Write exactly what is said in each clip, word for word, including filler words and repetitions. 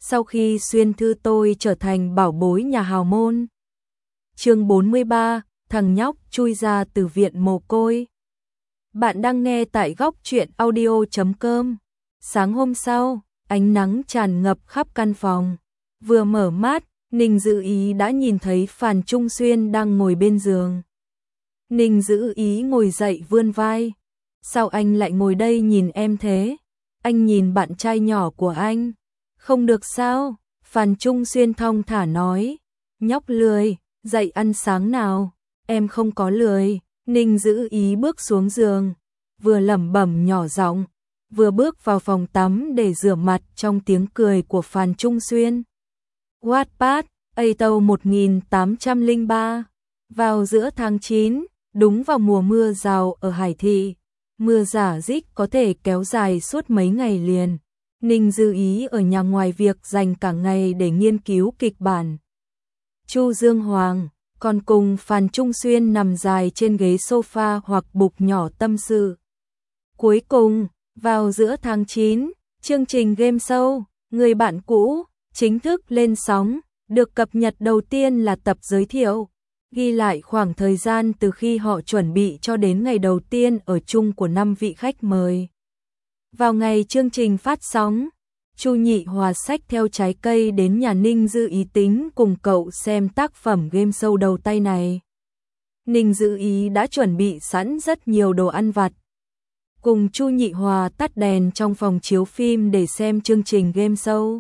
sau khi xuyên thư tôi trở thành bảo bối nhà hào môn. Chương bốn mươi ba, thằng nhóc chui ra từ viện mồ côi. Bạn đang nghe tại góc truyện audio chấm com. Sáng hôm sau, ánh nắng tràn ngập khắp căn phòng. Vừa mở mắt, Ninh Dữ Ý đã nhìn thấy Phàn Trung Xuyên đang ngồi bên giường. Ninh Dữ Ý ngồi dậy vươn vai. Sao anh lại ngồi đây nhìn em thế? Anh nhìn bạn trai nhỏ của anh. Không được sao? Phàn Trung Xuyên thong thả nói. Nhóc lười, dậy ăn sáng nào. Em không có lười. Ninh Dữ Ý bước xuống giường, vừa lẩm bẩm nhỏ giọng, vừa bước vào phòng tắm để rửa mặt trong tiếng cười của Phàn Trung Xuyên. Wattpad, A Tâu một nghìn tám trăm lẻ ba. Vào giữa tháng chín, đúng vào mùa mưa rào ở Hải Thị, mưa rả rích có thể kéo dài suốt mấy ngày liền. Ninh Dữ Ý ở nhà ngoài việc dành cả ngày để nghiên cứu kịch bản. Chu Dương Hoàng còn cùng Phàn Trung Xuyên nằm dài trên ghế sofa hoặc bục nhỏ tâm sự. Cuối cùng, vào giữa tháng chín, chương trình game show Người bạn cũ chính thức lên sóng, được cập nhật đầu tiên là tập giới thiệu, ghi lại khoảng thời gian từ khi họ chuẩn bị cho đến ngày đầu tiên ở chung của năm vị khách mời. Vào ngày chương trình phát sóng, Chu Nhị Hòa xách theo trái cây đến nhà Ninh Dữ Ý tính cùng cậu xem tác phẩm game show đầu tay này. Ninh Dữ Ý đã chuẩn bị sẵn rất nhiều đồ ăn vặt. Cùng Chu Nhị Hòa tắt đèn trong phòng chiếu phim để xem chương trình game show.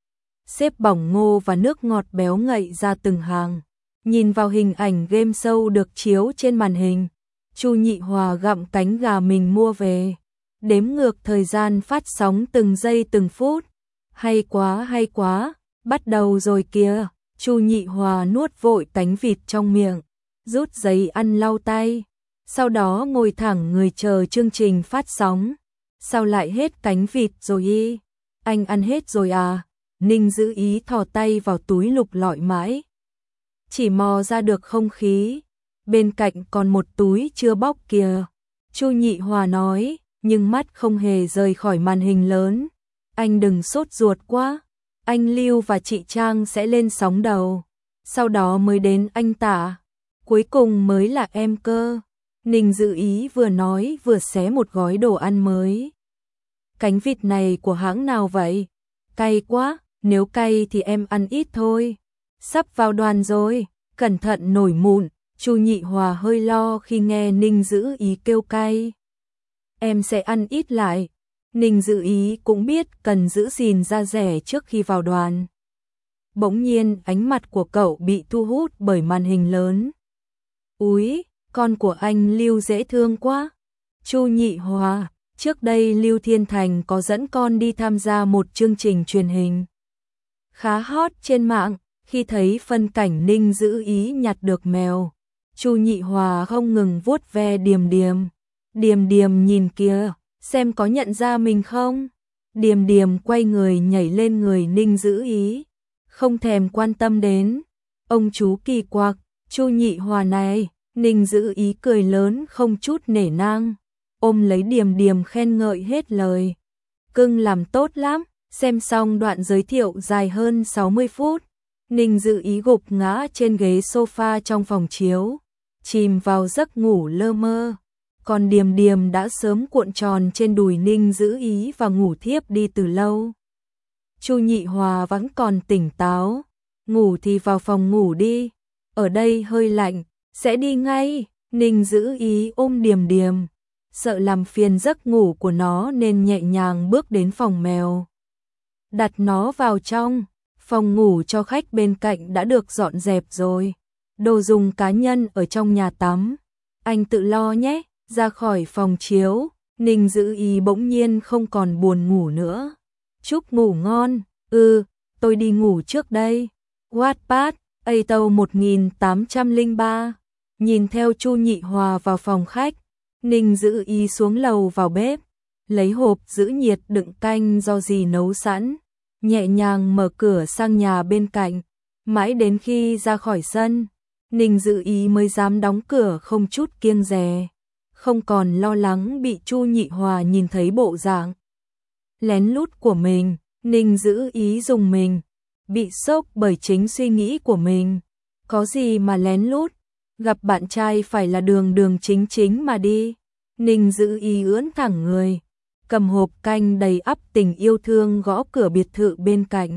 Xếp bỏng ngô và nước ngọt béo ngậy ra từng hàng. Nhìn vào hình ảnh game show được chiếu trên màn hình, Chu Nhị Hòa gặm cánh gà mình mua về, đếm ngược thời gian phát sóng từng giây từng phút. Hay quá hay quá, bắt đầu rồi kìa. Chu Nhị Hòa nuốt vội cánh vịt trong miệng, rút giấy ăn lau tay, sau đó ngồi thẳng người chờ chương trình phát sóng. Sao lại hết cánh vịt rồi y? Anh ăn hết rồi à? Ninh Dữ Ý thò tay vào túi lục lọi mãi, chỉ mò ra được không khí. Bên cạnh còn một túi chưa bóc kìa. Chu Nhị Hòa nói, nhưng mắt không hề rời khỏi màn hình lớn. Anh đừng sốt ruột quá. Anh Lưu và chị Trang sẽ lên sóng đầu, sau đó mới đến anh Tả, cuối cùng mới là em cơ. Ninh Dữ Ý vừa nói vừa xé một gói đồ ăn mới. Cánh vịt này của hãng nào vậy? Cay quá, nếu cay thì em ăn ít thôi. Sắp vào đoàn rồi, cẩn thận nổi mụn. Chu Nhị Hòa hơi lo khi nghe Ninh Dữ Ý kêu cay. Em sẽ ăn ít lại. Ninh Dữ Ý cũng biết cần giữ gìn da dẻ trước khi vào đoàn. Bỗng nhiên ánh mặt của cậu bị thu hút bởi màn hình lớn. Úi, con của anh Lưu dễ thương quá. Chu Nhị Hòa, trước đây Lưu Thiên Thành có dẫn con đi tham gia một chương trình truyền hình khá hot trên mạng. Khi thấy phân cảnh Ninh Dữ Ý nhặt được mèo, Chu Nhị Hòa không ngừng vuốt ve Điềm Điềm. Điềm Điềm nhìn kìa, xem có nhận ra mình không? Điềm Điềm quay người nhảy lên người Ninh Dữ Ý, không thèm quan tâm đến. Ông chú kỳ quặc, Chu Nhị Hòa này. Ninh Dữ Ý cười lớn không chút nể nang, ôm lấy Điềm Điềm khen ngợi hết lời. Cưng làm tốt lắm. Xem xong đoạn giới thiệu dài hơn sáu mươi phút, Ninh Dữ Ý gục ngã trên ghế sofa trong phòng chiếu, chìm vào giấc ngủ lơ mơ. Còn Điềm Điềm đã sớm cuộn tròn trên đùi Ninh Dữ Ý và ngủ thiếp đi từ lâu. Chu Nhị Hòa vẫn còn tỉnh táo. Ngủ thì vào phòng ngủ đi, ở đây hơi lạnh, sẽ đi ngay. Ninh Dữ Ý ôm Điềm Điềm, sợ làm phiền giấc ngủ của nó nên nhẹ nhàng bước đến phòng mèo, đặt nó vào trong. Phòng ngủ cho khách bên cạnh đã được dọn dẹp rồi, đồ dùng cá nhân ở trong nhà tắm. Anh tự lo nhé. Ra khỏi phòng chiếu, Ninh Dữ Ý bỗng nhiên không còn buồn ngủ nữa. Chúc ngủ ngon. Ừ, tôi đi ngủ trước đây. Wattpad, A Tâu một nghìn tám trăm lẻ ba. Nhìn theo Chu Nhị Hòa vào phòng khách, Ninh Dữ Ý xuống lầu vào bếp, lấy hộp giữ nhiệt đựng canh do dì nấu sẵn, nhẹ nhàng mở cửa sang nhà bên cạnh. Mãi đến khi ra khỏi sân, Ninh Dữ Ý mới dám đóng cửa không chút kiêng dè, không còn lo lắng bị Chu Nhị Hòa nhìn thấy bộ dạng lén lút của mình. Ninh Dữ Ý dùng mình, bị sốc bởi chính suy nghĩ của mình. Có gì mà lén lút, gặp bạn trai phải là đường đường chính chính mà đi. Ninh Dữ Ý ưỡn thẳng người, cầm hộp canh đầy ắp tình yêu thương gõ cửa biệt thự bên cạnh.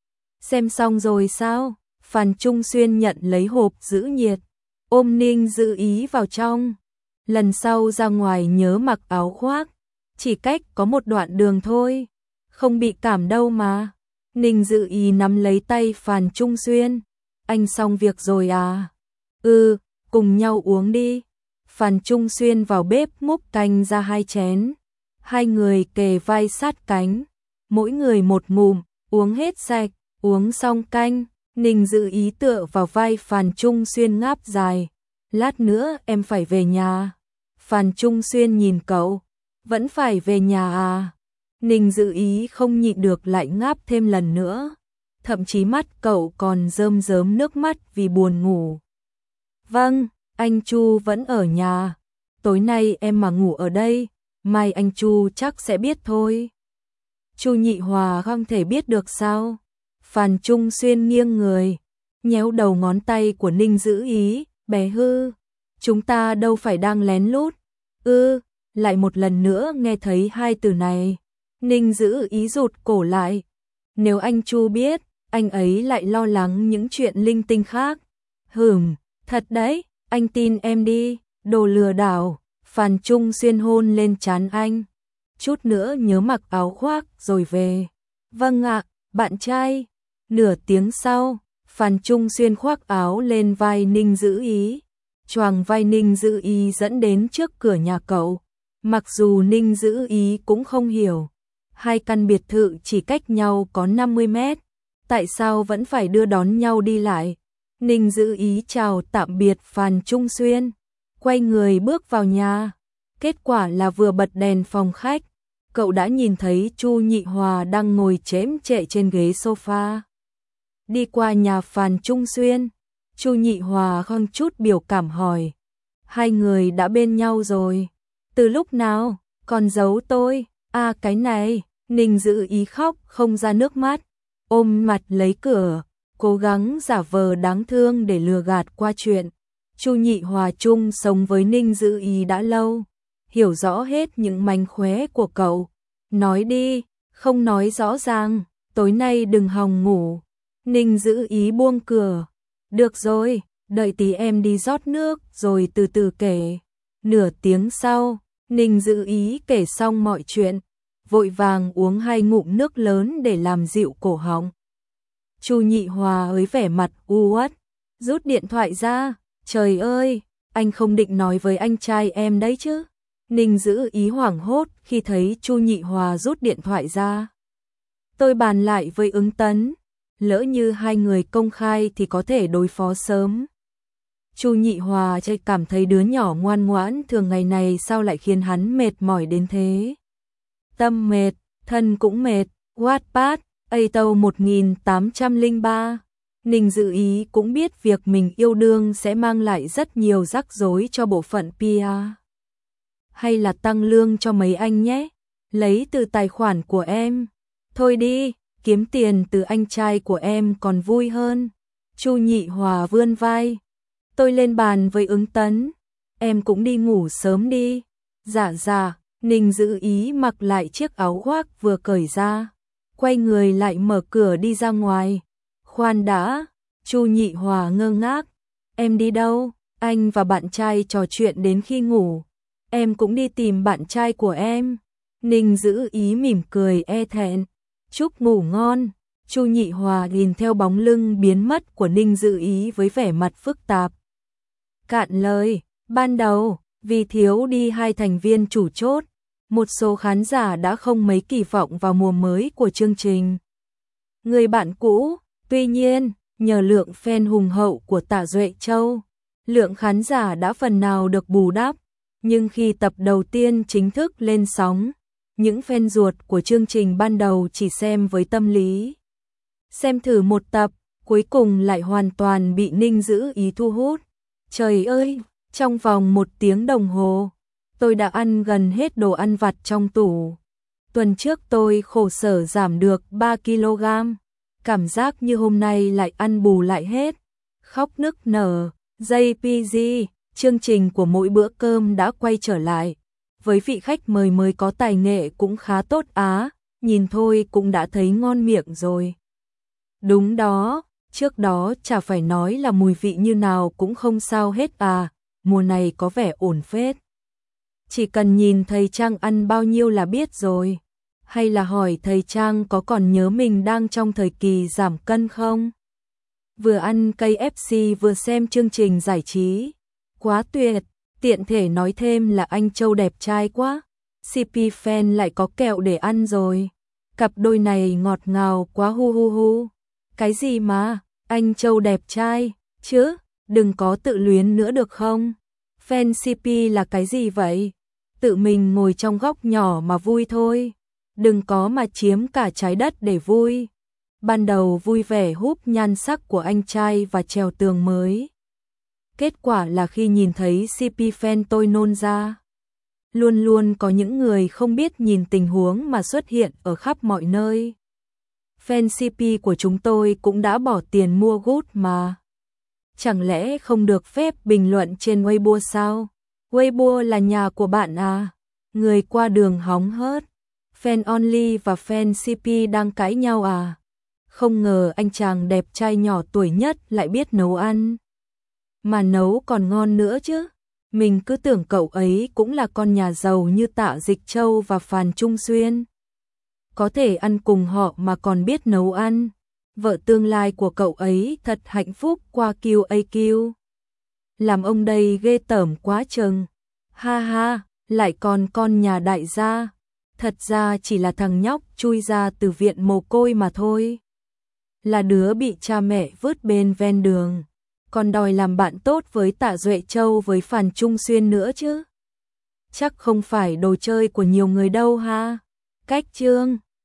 Xem xong rồi sao? Phan Trung Xuyên nhận lấy hộp giữ nhiệt, ôm Ninh Dữ Ý vào trong. Lần sau ra ngoài nhớ mặc áo khoác, chỉ cách có một đoạn đường thôi, không bị cảm đâu mà. Ninh Dữ Ý nắm lấy tay Phan Trung Xuyên, anh xong việc rồi à? Ừ, cùng nhau uống đi. Phan Trung Xuyên vào bếp múc canh ra hai chén, hai người kề vai sát cánh, mỗi người một ngụm, uống hết sạch. Uống xong canh, Ninh Dữ Ý tựa vào vai Phan Trung Xuyên ngáp dài. Lát nữa em phải về nhà. Phan Trung Xuyên nhìn cậu, vẫn phải về nhà à? Ninh Dữ Ý không nhịn được lại ngáp thêm lần nữa. Thậm chí mắt cậu còn rơm rớm nước mắt vì buồn ngủ. Vâng, anh Chu vẫn ở nhà. Tối nay em mà ngủ ở đây, mai anh Chu chắc sẽ biết thôi. Chu Nhị Hòa không thể biết được sao? Phan Trung Xuyên nghiêng người, nhéo đầu ngón tay của Ninh Dữ Ý, bé hư. Chúng ta đâu phải đang lén lút. Ư, lại một lần nữa nghe thấy hai từ này. Ninh Dữ Ý rụt cổ lại. Nếu anh Chu biết, anh ấy lại lo lắng những chuyện linh tinh khác. Hửm, thật đấy, anh tin em đi, đồ lừa đảo. Phan Trung Xuyên hôn lên trán anh. Chút nữa nhớ mặc áo khoác rồi về. Vâng ạ, bạn trai. Nửa tiếng sau, Phan Trung Xuyên khoác áo lên vai Ninh Dữ Ý, choàng vai Ninh Dữ Ý dẫn đến trước cửa nhà cậu. Mặc dù Ninh Dữ Ý cũng không hiểu, hai căn biệt thự chỉ cách nhau có năm mươi mét, tại sao vẫn phải đưa đón nhau đi lại. Ninh Dữ Ý chào tạm biệt Phan Trung Xuyên, quay người bước vào nhà. Kết quả là vừa bật đèn phòng khách, cậu đã nhìn thấy Chu Nhị Hòa đang ngồi chễm chệ trên ghế sofa. Đi qua nhà Phan Trung Xuyên, Chu Nhị Hòa không chút biểu cảm hỏi. Hai người đã bên nhau rồi. Từ lúc nào? Còn giấu tôi. À cái này, Ninh Dữ Ý khóc không ra nước mắt, ôm mặt lấy cửa, cố gắng giả vờ đáng thương để lừa gạt qua chuyện. Chu Nhị Hòa chung sống với Ninh Dữ Ý đã lâu, hiểu rõ hết những mánh khóe của cậu. Nói đi, không nói rõ ràng, tối nay đừng hòng ngủ. Ninh Dữ Ý buông cửa. Được rồi, đợi tí em đi rót nước rồi từ từ kể. Nửa tiếng sau, Ninh Dữ Ý kể xong mọi chuyện, vội vàng uống hai ngụm nước lớn để làm dịu cổ họng. Chu Nhị Hòa với vẻ mặt u uất, rút điện thoại ra. Trời ơi, anh không định nói với anh trai em đấy chứ? Ninh Dữ Ý hoảng hốt khi thấy Chu Nhị Hòa rút điện thoại ra. Tôi bàn lại với Ứng Tấn, lỡ như hai người công khai thì có thể đối phó sớm. Chu Nhị Hòa chỉ cảm thấy đứa nhỏ ngoan ngoãn thường ngày này sao lại khiến hắn mệt mỏi đến thế. Tâm mệt, thân cũng mệt. Wattpad, a tâu một nghìn tám trăm lẻ ba. Ninh Dữ Ý cũng biết việc mình yêu đương sẽ mang lại rất nhiều rắc rối cho bộ phận pê e. Hay là tăng lương cho mấy anh nhé, lấy từ tài khoản của em. Thôi đi, kiếm tiền từ anh trai của em còn vui hơn. Chu Nhị Hòa vươn vai. Tôi lên bàn với Ứng Tấn. Em cũng đi ngủ sớm đi. Dạ dạ, Ninh Dữ Ý mặc lại chiếc áo khoác vừa cởi ra, quay người lại mở cửa đi ra ngoài. Khoan đã, Chu Nhị Hòa ngơ ngác. Em đi đâu? Anh và bạn trai trò chuyện đến khi ngủ. Em cũng đi tìm bạn trai của em. Ninh Dữ Ý mỉm cười e thẹn. Chúc ngủ ngon. Chu Nhị Hòa nhìn theo bóng lưng biến mất của Ninh Dữ Ý với vẻ mặt phức tạp. Cạn lời, ban đầu, vì thiếu đi hai thành viên chủ chốt, một số khán giả đã không mấy kỳ vọng vào mùa mới của chương trình. Người bạn cũ, tuy nhiên, nhờ lượng fan hùng hậu của Tạ Duệ Châu, lượng khán giả đã phần nào được bù đắp, nhưng khi tập đầu tiên chính thức lên sóng, những fan ruột của chương trình ban đầu chỉ xem với tâm lý xem thử một tập, cuối cùng lại hoàn toàn bị Ninh Dữ Ý thu hút. Trời ơi, trong vòng một tiếng đồng hồ, tôi đã ăn gần hết đồ ăn vặt trong tủ. Tuần trước tôi khổ sở giảm được ba ki lô gam, cảm giác như hôm nay lại ăn bù lại hết. Khóc nức nở, gi pê giê, chương trình của mỗi bữa cơm đã quay trở lại. Với vị khách mời mới có tài nghệ cũng khá tốt á, nhìn thôi cũng đã thấy ngon miệng rồi. Đúng đó, trước đó chả phải nói là mùi vị như nào cũng không sao hết à, mùa này có vẻ ổn phết. Chỉ cần nhìn thầy Trang ăn bao nhiêu là biết rồi. Hay là hỏi thầy Trang có còn nhớ mình đang trong thời kỳ giảm cân không? Vừa ăn ca ép xê vừa xem chương trình giải trí. Quá tuyệt, tiện thể nói thêm là anh Châu đẹp trai quá. xê pê fan lại có kẹo để ăn rồi. Cặp đôi này ngọt ngào quá hu hu hu. Cái gì mà, anh Châu đẹp trai, chứ, đừng có tự luyến nữa được không? Fan xê pê là cái gì vậy? Tự mình ngồi trong góc nhỏ mà vui thôi. Đừng có mà chiếm cả trái đất để vui. Ban đầu vui vẻ húp nhan sắc của anh trai và trèo tường mới. Kết quả là khi nhìn thấy xê pê fan tôi nôn ra. Luôn luôn có những người không biết nhìn tình huống mà xuất hiện ở khắp mọi nơi. Fan xê pê của chúng tôi cũng đã bỏ tiền mua gút mà. Chẳng lẽ không được phép bình luận trên Weibo sao? Weibo là nhà của bạn à? Người qua đường hóng hớt. Fan only và fan xê pê đang cãi nhau à? Không ngờ anh chàng đẹp trai nhỏ tuổi nhất lại biết nấu ăn. Mà nấu còn ngon nữa chứ. Mình cứ tưởng cậu ấy cũng là con nhà giàu như Tạ Dịch Châu và Phàn Trung Xuyên. Có thể ăn cùng họ mà còn biết nấu ăn. Vợ tương lai của cậu ấy thật hạnh phúc qua quy a quy. Làm ông đây ghê tởm quá chừng. Ha ha, lại còn con nhà đại gia. Thật ra chỉ là thằng nhóc chui ra từ viện mồ côi mà thôi. Là đứa bị cha mẹ vứt bên ven đường. Còn đòi làm bạn tốt với Tạ Duệ Châu với Phàn Trung Xuyên nữa chứ. Chắc không phải đồ chơi của nhiều người đâu ha. Cách chương